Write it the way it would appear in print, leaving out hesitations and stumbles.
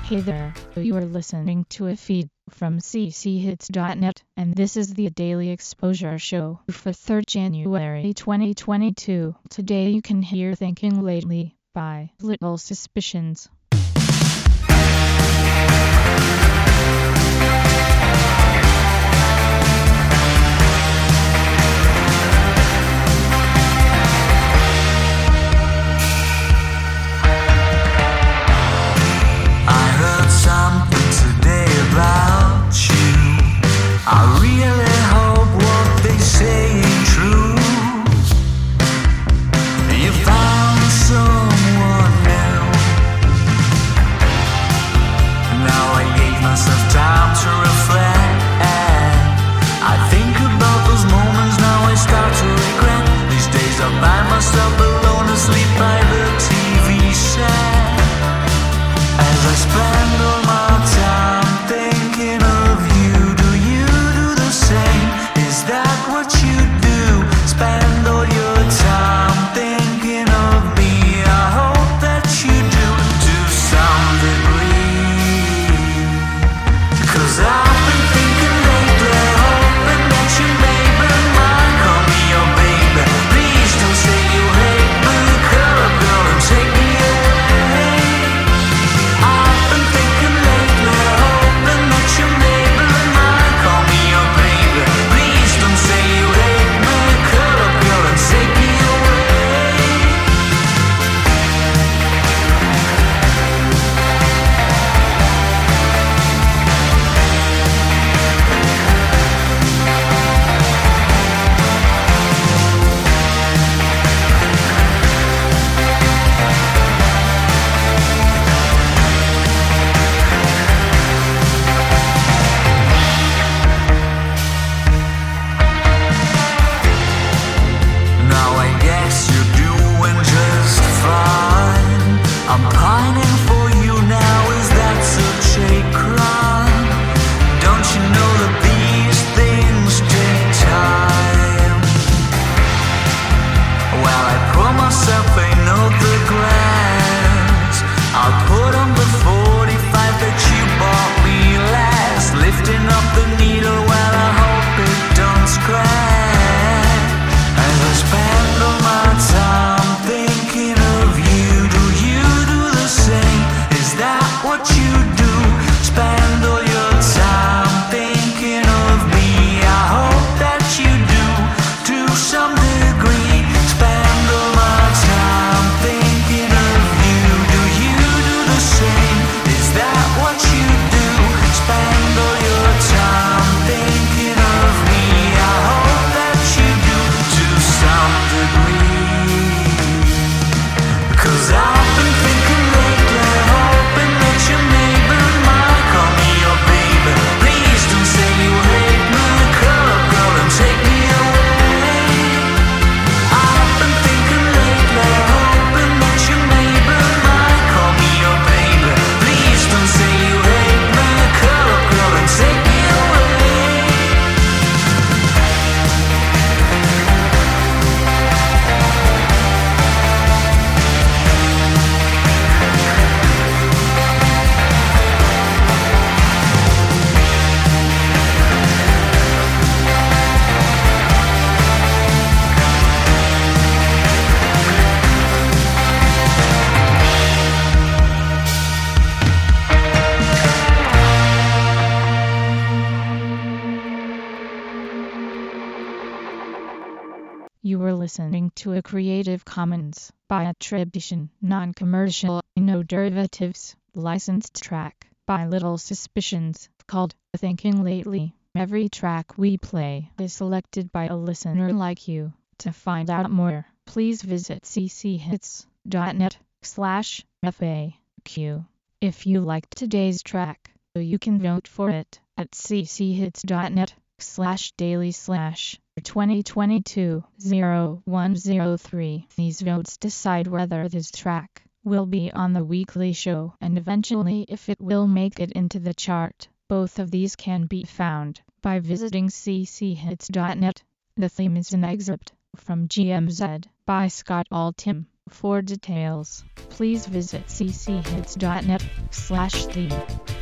Hey there, you are listening to a feed from cchits.net, and this is the Daily Exposure Show for 3rd January 2022. Today you can hear Thinking Lately by Little Suspicions. You were listening to a Creative Commons by attribution, non-commercial, no derivatives, licensed track by Little Suspicions called Thinking Lately. Every track we play is selected by a listener like you. To find out more, please visit cchits.net/FAQ. If you liked today's track, you can vote for it at cchits.net/daily/ 2022-0103. These votes decide whether this track will be on the weekly show and eventually if it will make it into the chart. Both of these can be found by visiting cchits.net. The theme is an excerpt from GMZ by Scott Altham For details, please visit cchits.net/theme.